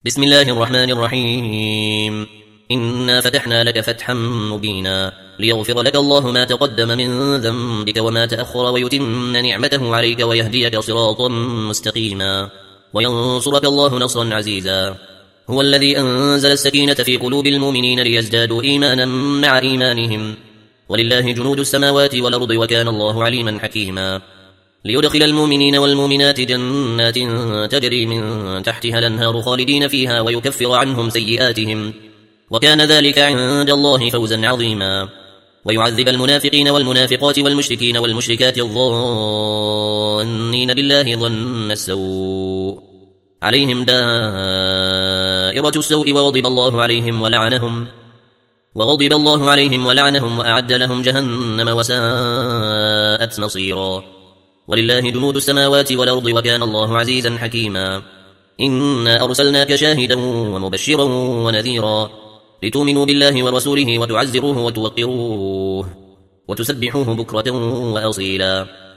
بسم الله الرحمن الرحيم. إنا فتحنا لك فتحا مبينا ليغفر لك الله ما تقدم من ذنبك وما تأخر ويتم نعمته عليك ويهديك صراطا مستقيما وينصرك الله نصرا عزيزا. هو الذي أنزل السكينة في قلوب المؤمنين ليزدادوا إيمانا مع إيمانهم ولله جنود السماوات والأرض وكان الله عليما حكيما. ليدخل المؤمنين والمؤمنات جنات تجري من تحتها الأنهار خالدين فيها ويكفر عنهم سيئاتهم وكان ذلك عند الله فوزا عظيما. ويعذب المنافقين والمنافقات والمشركين والمشركات الظانين بالله ظن السوء عليهم دائرة السوء وغضب الله عليهم ولعنهم وأعد لهم جهنم وساءت مصيرا. ولله جنود السماوات والأرض وكان الله عزيزا حكيما. إنا أرسلناك شاهدا ومبشرا ونذيرا لتؤمنوا بالله ورسوله وتعزروه وتوقروه وتسبحوه بكرة وأصيلا.